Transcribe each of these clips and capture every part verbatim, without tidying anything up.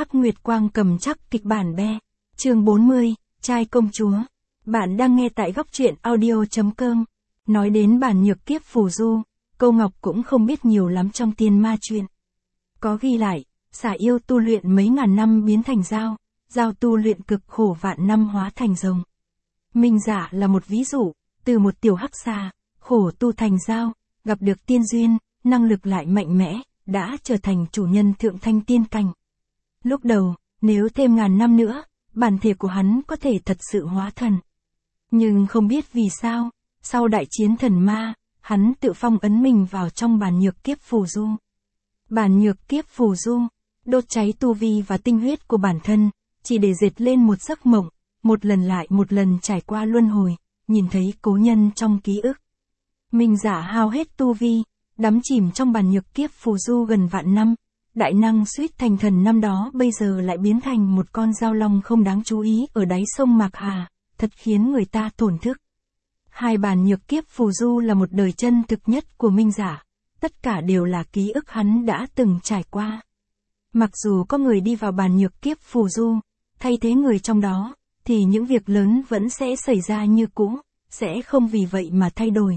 Hắc Nguyệt Quang cầm chắc kịch bản be. Chương bốn mươi, trai công chúa. Bạn đang nghe tại góc truyện audio chấm com. Nói đến bản nhược kiếp phù du, Câu Ngọc cũng không biết nhiều lắm trong tiên ma chuyện. Có ghi lại, xả yêu tu luyện mấy ngàn năm biến thành dao, dao tu luyện cực khổ vạn năm hóa thành rồng. Minh Dạ là một ví dụ, từ một tiểu hắc xà, khổ tu thành dao, gặp được tiên duyên, năng lực lại mạnh mẽ, đã trở thành chủ nhân thượng thanh tiên cảnh. Lúc đầu, nếu thêm ngàn năm nữa, bản thể của hắn có thể thật sự hóa thần. Nhưng không biết vì sao, sau đại chiến thần ma, hắn tự phong ấn mình vào trong bản nhược kiếp phù du. Bản nhược kiếp phù du, đốt cháy tu vi và tinh huyết của bản thân, chỉ để dệt lên một giấc mộng, một lần lại một lần trải qua luân hồi, nhìn thấy cố nhân trong ký ức. Minh Dạ hao hết tu vi, đắm chìm trong bản nhược kiếp phù du gần vạn năm, đại năng suýt thành thần năm đó bây giờ lại biến thành một con dao long không đáng chú ý ở đáy sông Mạc Hà, thật khiến người ta tổn thức. Hai bản nhược kiếp phù du là một đời chân thực nhất của Minh Dạ, tất cả đều là ký ức hắn đã từng trải qua. Mặc dù có người đi vào bản nhược kiếp phù du, thay thế người trong đó, thì những việc lớn vẫn sẽ xảy ra như cũ, sẽ không vì vậy mà thay đổi.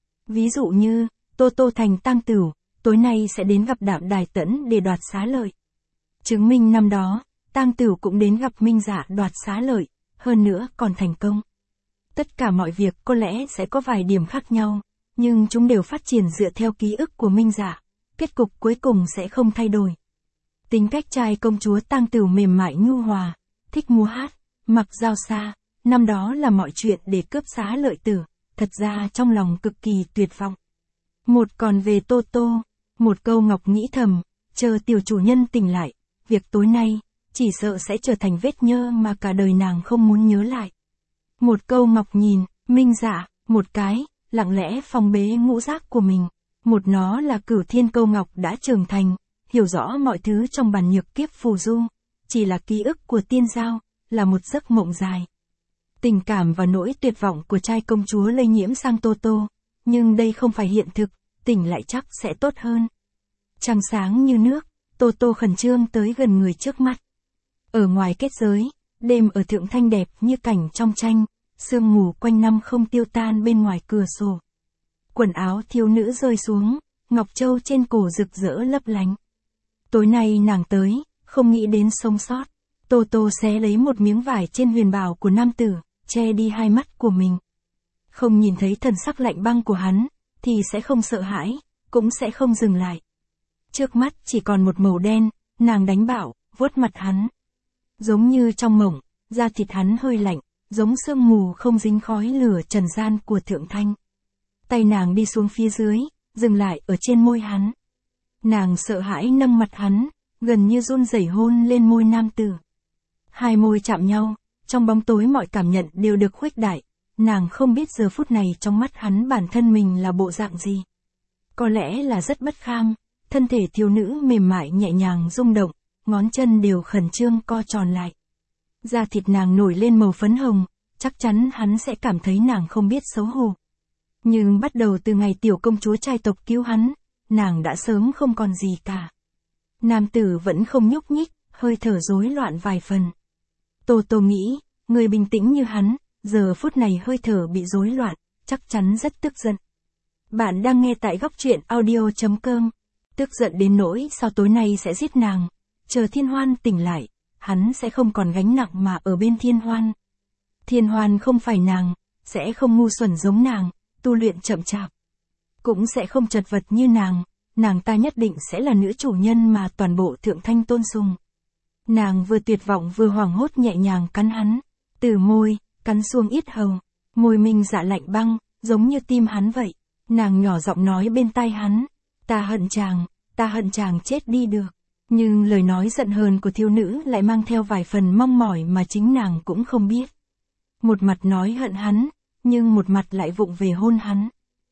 Ví dụ như, Tô Tô thành tang tửu, tối nay sẽ đến gặp Đạm Đài Tẫn để đoạt xá lợi. Chứng minh năm đó, tang tửu cũng đến gặp Minh Dạ đoạt xá lợi, hơn nữa còn thành công. Tất cả mọi việc có lẽ sẽ có vài điểm khác nhau, nhưng chúng đều phát triển dựa theo ký ức của Minh Dạ, kết cục cuối cùng sẽ không thay đổi. Tính cách trai công chúa tang tửu mềm mại nhu hòa, thích múa hát, mặc dao xa, năm đó là mọi chuyện để cướp xá lợi tử, thật ra trong lòng cực kỳ tuyệt vọng. Một còn về Tô Tô, một Câu Ngọc nghĩ thầm, chờ tiểu chủ nhân tỉnh lại, việc tối nay, chỉ sợ sẽ trở thành vết nhơ mà cả đời nàng không muốn nhớ lại. Một Câu Ngọc nhìn, Minh Dạ, một cái, lặng lẽ phong bế ngũ giác của mình, một nó là Cửu Thiên Câu Ngọc đã trưởng thành, hiểu rõ mọi thứ trong bản nhược kiếp phù du, chỉ là ký ức của tiên giao, là một giấc mộng dài. Tình cảm và nỗi tuyệt vọng của trai công chúa lây nhiễm sang Tô Tô, nhưng đây không phải hiện thực, tỉnh lại chắc sẽ tốt hơn. Trăng sáng như nước, Tô Tô khẩn trương tới gần người trước mắt. Ở ngoài kết giới, đêm ở thượng thanh đẹp như cảnh trong tranh, sương mù quanh năm không tiêu tan bên ngoài cửa sổ. Quần áo thiếu nữ rơi xuống, ngọc châu trên cổ rực rỡ lấp lánh. Tối nay nàng tới, không nghĩ đến sống sót. Tô Tô xé lấy một miếng vải trên huyền bào của nam tử, che đi hai mắt của mình. Không nhìn thấy thần sắc lạnh băng của hắn, thì sẽ không sợ hãi, cũng sẽ không dừng lại. Trước mắt chỉ còn một màu đen, nàng đánh bạo, vuốt mặt hắn. Giống như trong mộng, da thịt hắn hơi lạnh, giống sương mù không dính khói lửa trần gian của thượng thanh. Tay nàng đi xuống phía dưới, dừng lại ở trên môi hắn. Nàng sợ hãi nâng mặt hắn, gần như run rẩy hôn lên môi nam tử. Hai môi chạm nhau, trong bóng tối mọi cảm nhận đều được khuếch đại, nàng không biết giờ phút này trong mắt hắn bản thân mình là bộ dạng gì. Có lẽ là rất bất kham, thân thể thiếu nữ mềm mại nhẹ nhàng rung động, ngón chân đều khẩn trương co tròn lại. Da thịt nàng nổi lên màu phấn hồng, chắc chắn hắn sẽ cảm thấy nàng không biết xấu hổ. Nhưng bắt đầu từ ngày tiểu công chúa trai tộc cứu hắn, nàng đã sớm không còn gì cả. Nam tử vẫn không nhúc nhích, hơi thở rối loạn vài phần. Tô Tô nghĩ, người bình tĩnh như hắn, giờ phút này hơi thở bị rối loạn, chắc chắn rất tức giận. Bạn đang nghe tại góc truyện audio chấm com. Tức giận đến nỗi sao tối nay sẽ giết nàng, chờ Thiên Hoan tỉnh lại, hắn sẽ không còn gánh nặng mà ở bên Thiên Hoan. Thiên Hoan không phải nàng, sẽ không ngu xuẩn giống nàng, tu luyện chậm chạp. Cũng sẽ không chật vật như nàng, nàng ta nhất định sẽ là nữ chủ nhân mà toàn bộ thượng thanh tôn sùng. Nàng vừa tuyệt vọng vừa hoảng hốt nhẹ nhàng cắn hắn, từ môi, cắn xuống yết hầu, môi Minh Dạ lạnh băng, giống như tim hắn vậy. Nàng nhỏ giọng nói bên tai hắn, ta hận chàng, ta hận chàng chết đi được. Nhưng lời nói giận hờn của thiếu nữ lại mang theo vài phần mong mỏi mà chính nàng cũng không biết. Một mặt nói hận hắn, nhưng một mặt lại vụng về hôn hắn.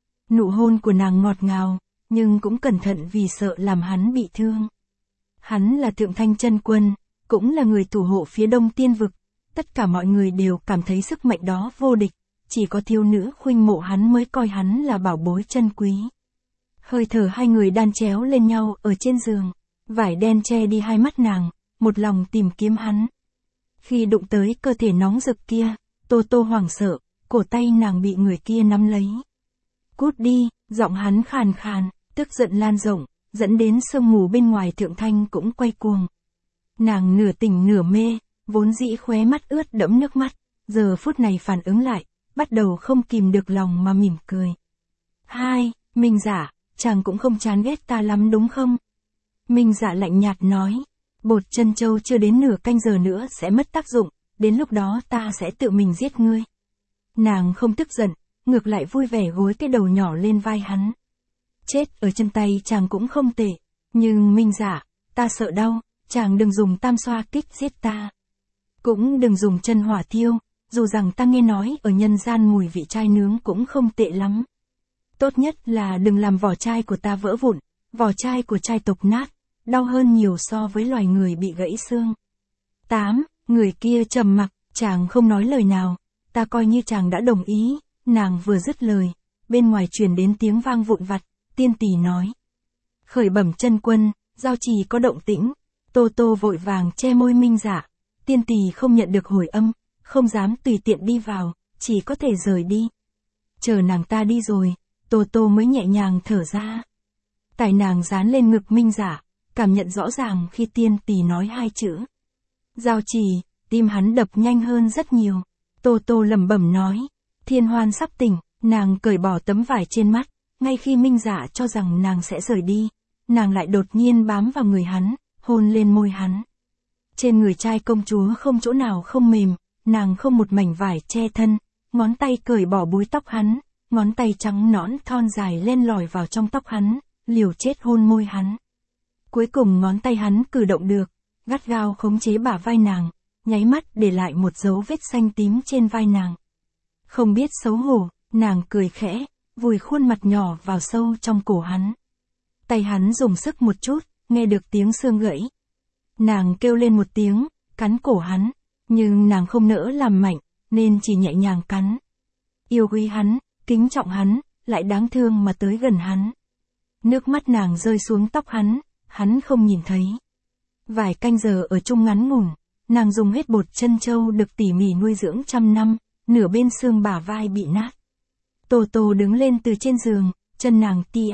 Nụ hôn của nàng ngọt ngào, nhưng cũng cẩn thận vì sợ làm hắn bị thương. Hắn là thượng thanh chân quân, cũng là người thủ hộ phía đông tiên vực. Tất cả mọi người đều cảm thấy sức mạnh đó vô địch, chỉ có thiếu nữ khuynh mộ hắn mới coi hắn là bảo bối chân quý. Hơi thở hai người đan chéo lên nhau ở trên giường, vải đen che đi hai mắt nàng, một lòng tìm kiếm hắn. Khi đụng tới cơ thể nóng rực kia, Tô Tô hoảng sợ, cổ tay nàng bị người kia nắm lấy. Cút đi, giọng hắn khàn khàn, tức giận lan rộng, dẫn đến sương mù bên ngoài thượng thanh cũng quay cuồng. Nàng nửa tỉnh nửa mê, vốn dĩ khóe mắt ướt đẫm nước mắt, giờ phút này phản ứng lại, bắt đầu không kìm được lòng mà mỉm cười. Hai, Minh Dạ, chàng cũng không chán ghét ta lắm đúng không? Minh Dạ lạnh nhạt nói, bột chân châu chưa đến nửa canh giờ nữa sẽ mất tác dụng, đến lúc đó ta sẽ tự mình giết ngươi. Nàng không tức giận, ngược lại vui vẻ gối cái đầu nhỏ lên vai hắn. Chết ở chân tay chàng cũng không tệ, nhưng Minh Dạ, ta sợ đau, chàng đừng dùng tam xoa kích giết ta. Cũng đừng dùng chân hỏa thiêu, dù rằng ta nghe nói ở nhân gian mùi vị trai nướng cũng không tệ lắm. Tốt nhất là đừng làm vỏ chai của ta vỡ vụn, vỏ chai của trai tộc nát, đau hơn nhiều so với loài người bị gãy xương. Tám, Người kia trầm mặc, chàng không nói lời nào, ta coi như chàng đã đồng ý, nàng vừa dứt lời, bên ngoài truyền đến tiếng vang vụn vặt, tiên tỷ nói. Khởi bẩm chân quân, giao trì có động tĩnh, Tô Tô vội vàng che môi Minh Dạ, tiên tỷ không nhận được hồi âm, không dám tùy tiện đi vào, chỉ có thể rời đi. Chờ nàng ta đi rồi, Tô Tô mới nhẹ nhàng thở ra. Tài nàng dán lên ngực Minh Dạ, cảm nhận rõ ràng khi tiên tỷ nói hai chữ. Giao trì, tim hắn đập nhanh hơn rất nhiều. Tô Tô lẩm bẩm nói, Thiên Hoan sắp tỉnh, nàng cởi bỏ tấm vải trên mắt, ngay khi Minh Dạ cho rằng nàng sẽ rời đi, nàng lại đột nhiên bám vào người hắn, hôn lên môi hắn. Trên người trai công chúa không chỗ nào không mềm, nàng không một mảnh vải che thân, ngón tay cởi bỏ búi tóc hắn, ngón tay trắng nõn thon dài len lỏi vào trong tóc hắn, liều chết hôn môi hắn. Cuối cùng ngón tay hắn cử động được, gắt gao khống chế bả vai nàng, nháy mắt để lại một dấu vết xanh tím trên vai nàng. Không biết xấu hổ, nàng cười khẽ, vùi khuôn mặt nhỏ vào sâu trong cổ hắn. Tay hắn dùng sức một chút, nghe được tiếng xương gãy. Nàng kêu lên một tiếng, cắn cổ hắn, nhưng nàng không nỡ làm mạnh, nên chỉ nhẹ nhàng cắn. Yêu quý hắn, kính trọng hắn, lại đáng thương mà tới gần hắn. Nước mắt nàng rơi xuống tóc hắn, hắn không nhìn thấy. Vài canh giờ ở chung ngắn ngủn, nàng dùng hết bột chân châu được tỉ mỉ nuôi dưỡng trăm năm, nửa bên xương bả vai bị nát. Tô Tô đứng lên từ trên giường, chân nàng tia.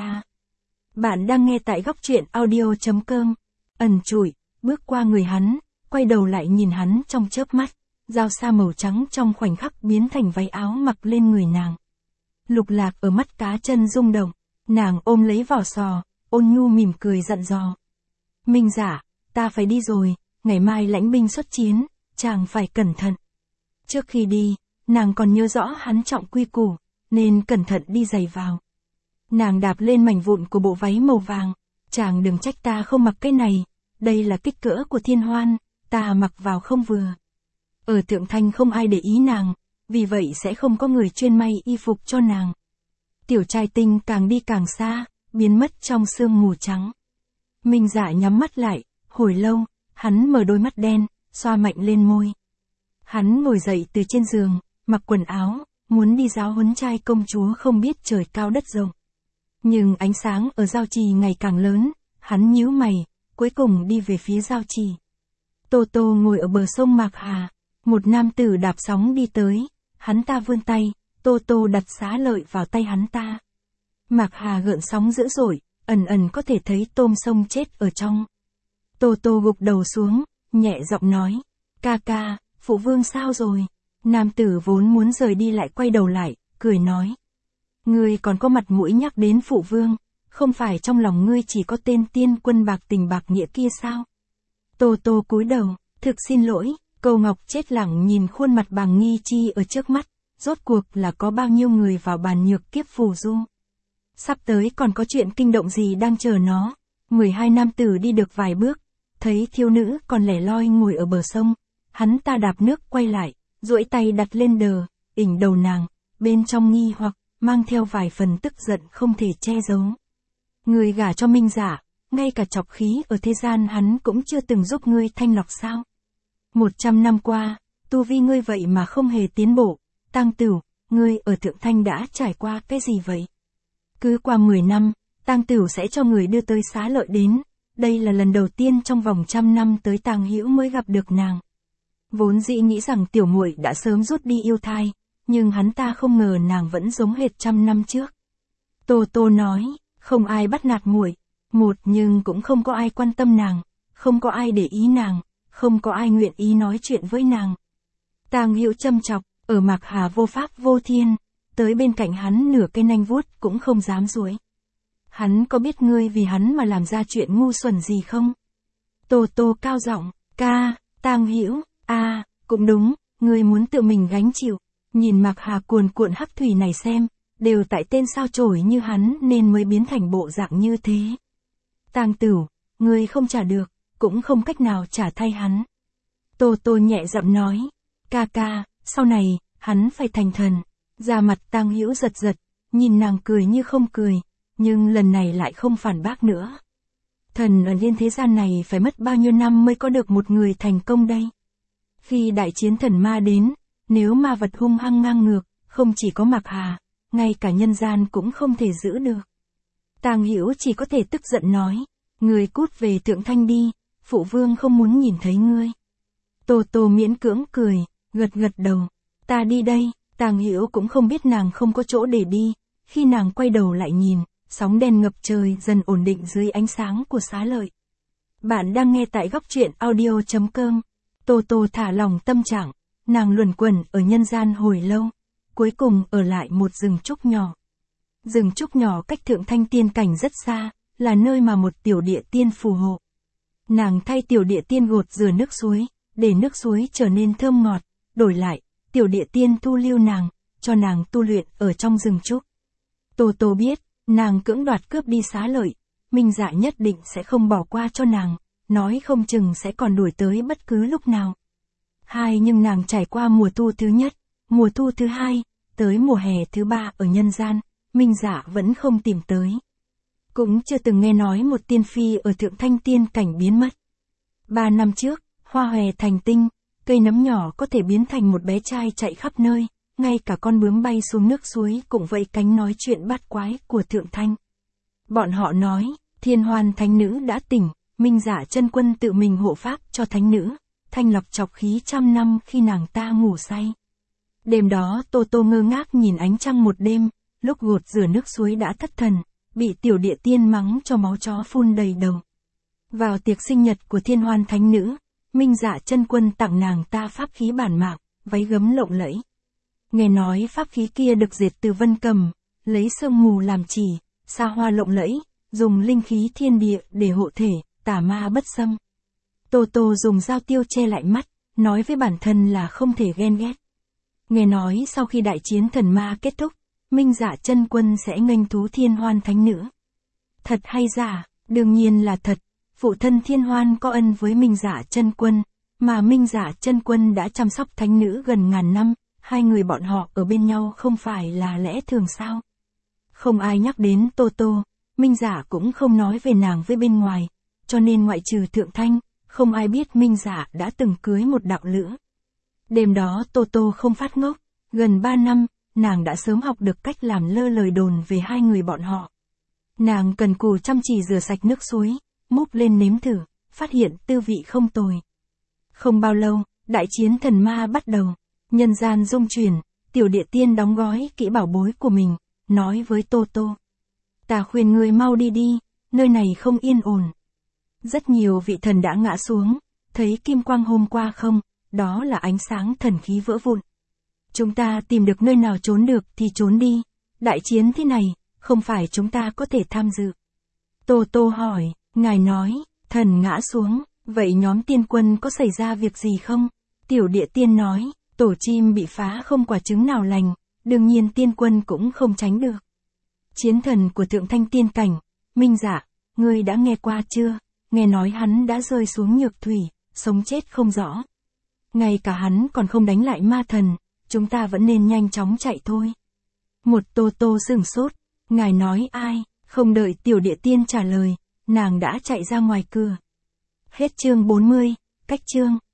Bạn đang nghe tại góc truyện audio chấm com. Ẩn trụi, bước qua người hắn, quay đầu lại nhìn hắn trong chớp mắt, dao sa màu trắng trong khoảnh khắc biến thành váy áo mặc lên người nàng. Lục lạc ở mắt cá chân rung động, nàng ôm lấy vỏ sò, ôn nhu mỉm cười dặn dò. Minh Dạ, ta phải đi rồi, ngày mai lãnh binh xuất chiến, chàng phải cẩn thận. Trước khi đi, nàng còn nhớ rõ hắn trọng quy củ, nên cẩn thận đi giày vào. Nàng đạp lên mảnh vụn của bộ váy màu vàng, chàng đừng trách ta không mặc cái này, đây là kích cỡ của Thiên Hoan, ta mặc vào không vừa. Ở Thượng Thanh không ai để ý nàng, vì vậy sẽ không có người chuyên may y phục cho nàng. Tiểu trai tinh càng đi càng xa, biến mất trong sương mù trắng. Minh Dạ nhắm mắt lại, hồi lâu, hắn mở đôi mắt đen, xoa mạnh lên môi. Hắn ngồi dậy từ trên giường, mặc quần áo, muốn đi giáo huấn trai công chúa không biết trời cao đất rộng. Nhưng ánh sáng ở giao trì ngày càng lớn, hắn nhíu mày, cuối cùng đi về phía giao trì. Tô Tô ngồi ở bờ sông Mạc Hà, một nam tử đạp sóng đi tới, hắn ta vươn tay, Tô Tô đặt xá lợi vào tay hắn ta. Mạc Hà gợn sóng dữ dội, ẩn ẩn có thể thấy tôm sông chết ở trong. Tô Tô gục đầu xuống, nhẹ giọng nói, ca ca, phụ vương sao rồi? Nam tử vốn muốn rời đi lại quay đầu lại, cười nói. Ngươi còn có mặt mũi nhắc đến phụ vương, không phải trong lòng ngươi chỉ có tên tiên quân bạc tình bạc nghĩa kia sao? Tô Tô cúi đầu, thực xin lỗi, Câu Ngọc chết lặng nhìn khuôn mặt Bàng Nghi Chi ở trước mắt, rốt cuộc là có bao nhiêu người vào bàn nhược kiếp phù du. Sắp tới còn có chuyện kinh động gì đang chờ nó. mười hai nam tử đi được vài bước, thấy thiếu nữ còn lẻ loi ngồi ở bờ sông, hắn ta đạp nước quay lại, duỗi tay đặt lên đờ, ỉnh đầu nàng, bên trong nghi hoặc, mang theo vài phần tức giận không thể che giấu. Người gả cho Minh Dạ, ngay cả chọc khí ở thế gian hắn cũng chưa từng giúp ngươi thanh lọc sao? Một trăm năm qua, tu vi ngươi vậy mà không hề tiến bộ, Tang Tửu, ngươi ở Thượng Thanh đã trải qua cái gì vậy? Cứ qua mười năm, Tang Tửu sẽ cho người đưa tới xá lợi đến, đây là lần đầu tiên trong vòng trăm năm tới Tàng Hữu mới gặp được nàng. Vốn dĩ nghĩ rằng tiểu muội đã sớm rút đi yêu thai, nhưng hắn ta không ngờ nàng vẫn giống hệt trăm năm trước. Tô Tô nói, không ai bắt nạt muội, một nhưng cũng không có ai quan tâm nàng, không có ai để ý nàng, không có ai nguyện ý nói chuyện với nàng. Tàng Hữu châm chọc, ở Mạc Hà vô pháp vô thiên, tới bên cạnh hắn nửa cây nanh vuốt cũng không dám duỗi. Hắn có biết ngươi vì hắn mà làm ra chuyện ngu xuẩn gì không? Tô Tô cao giọng, ca, Tàng Hữu, a, à, cũng đúng, ngươi muốn tự mình gánh chịu, nhìn Mạc Hà cuồn cuộn hắc thủy này xem, đều tại tên sao chổi như hắn nên mới biến thành bộ dạng như thế. Tàng Tửu, ngươi không trả được, cũng không cách nào trả thay hắn. Tô Tô nhẹ giọng nói, ca ca, sau này, hắn phải thành thần. Da mặt Tàng Hữu giật giật, nhìn nàng cười như không cười, nhưng lần này lại không phản bác nữa. Thần ở liên thế gian này phải mất bao nhiêu năm mới có được một người thành công đây? Khi đại chiến thần ma đến, nếu ma vật hung hăng ngang ngược, không chỉ có Mạc Hà, ngay cả nhân gian cũng không thể giữ được. Tàng Hữu chỉ có thể tức giận nói, người cút về Thượng Thanh đi, phụ vương không muốn nhìn thấy ngươi. Tô Tô miễn cưỡng cười, gật gật đầu, ta đi đây. Tàng Hữu cũng không biết nàng không có chỗ để đi, khi nàng quay đầu lại nhìn, sóng đen ngập trời dần ổn định dưới ánh sáng của xá lợi. Bạn đang nghe tại góc truyện audio chấm com. Tô Tô thả lòng tâm trạng, nàng luẩn quẩn ở nhân gian hồi lâu, cuối cùng ở lại một rừng trúc nhỏ. Rừng trúc nhỏ cách Thượng Thanh tiên cảnh rất xa, là nơi mà một tiểu địa tiên phù hộ. Nàng thay tiểu địa tiên gột rửa nước suối, để nước suối trở nên thơm ngọt, đổi lại, tiểu địa tiên thu lưu nàng, cho nàng tu luyện ở trong rừng trúc. Tô Tô biết, nàng cưỡng đoạt cướp đi xá lợi, Minh Dạ nhất định sẽ không bỏ qua cho nàng, nói không chừng sẽ còn đuổi tới bất cứ lúc nào. Hai nhưng nàng trải qua mùa thu thứ nhất, mùa thu thứ hai, tới mùa hè thứ ba ở nhân gian, Minh Dạ vẫn không tìm tới. Cũng chưa từng nghe nói một tiên phi ở Thượng Thanh tiên cảnh biến mất. Ba năm trước, hoa hòe thành tinh, cây nấm nhỏ có thể biến thành một bé trai chạy khắp nơi, ngay cả con bướm bay xuống nước suối cũng vẫy cánh nói chuyện bát quái của Thượng Thanh. Bọn họ nói, Thiên Hoan thánh nữ đã tỉnh, Minh Dạ chân quân tự mình hộ pháp cho thánh nữ, thanh lọc chọc khí trăm năm khi nàng ta ngủ say. Đêm đó Tô Tô ngơ ngác nhìn ánh trăng một đêm, lúc gột rửa nước suối đã thất thần, bị tiểu địa tiên mắng cho máu chó phun đầy đầu. Vào tiệc sinh nhật của Thiên Hoan thánh nữ, Minh Dạ chân quân tặng nàng ta pháp khí bản mạng, váy gấm lộng lẫy. Nghe nói pháp khí kia được dệt từ vân cầm, lấy sương mù làm chỉ, xa hoa lộng lẫy, dùng linh khí thiên địa để hộ thể, tà ma bất xâm. Tô Tô dùng dao tiêu che lại mắt, nói với bản thân là không thể ghen ghét. Nghe nói sau khi đại chiến thần ma kết thúc, Minh Dạ chân quân sẽ nghênh thú Thiên Hoan thánh nữ. Thật hay giả? Đương nhiên là thật. Phụ thân Thiên Hoan có ân với Minh Dạ chân quân, mà Minh Dạ chân quân đã chăm sóc thánh nữ gần ngàn năm, hai người bọn họ ở bên nhau không phải là lẽ thường sao? Không ai nhắc đến Tô Tô, Minh Dạ cũng không nói về nàng với bên ngoài, cho nên ngoại trừ Thượng Thanh, không ai biết Minh Dạ đã từng cưới một đạo lữ. Đêm đó Tô Tô không phát ngốc, gần ba năm, nàng đã sớm học được cách làm lơ lời đồn về hai người bọn họ. Nàng cần cù chăm chỉ rửa sạch nước suối, múc lên nếm thử, phát hiện tư vị không tồi. Không bao lâu, đại chiến thần ma bắt đầu, nhân gian rung chuyển, tiểu địa tiên đóng gói kỹ bảo bối của mình, nói với Tô Tô. Ta khuyên ngươi mau đi đi, nơi này không yên ổn. Rất nhiều vị thần đã ngã xuống, thấy kim quang hôm qua không, đó là ánh sáng thần khí vỡ vụn. Chúng ta tìm được nơi nào trốn được thì trốn đi, đại chiến thế này, không phải chúng ta có thể tham dự. Tô Tô hỏi, ngài nói, thần ngã xuống, vậy nhóm tiên quân có xảy ra việc gì không? Tiểu địa tiên nói, tổ chim bị phá không quả trứng nào lành, đương nhiên tiên quân cũng không tránh được. Chiến thần của Thượng Thanh tiên cảnh, Minh Dạ, ngươi đã nghe qua chưa? Nghe nói hắn đã rơi xuống nhược thủy, sống chết không rõ. Ngay cả hắn còn không đánh lại ma thần, chúng ta vẫn nên nhanh chóng chạy thôi. Một Tô Tô sửng sốt, ngài nói ai? Không đợi tiểu địa tiên trả lời, nàng đã chạy ra ngoài cửa. Hết chương bốn mươi, cách chương.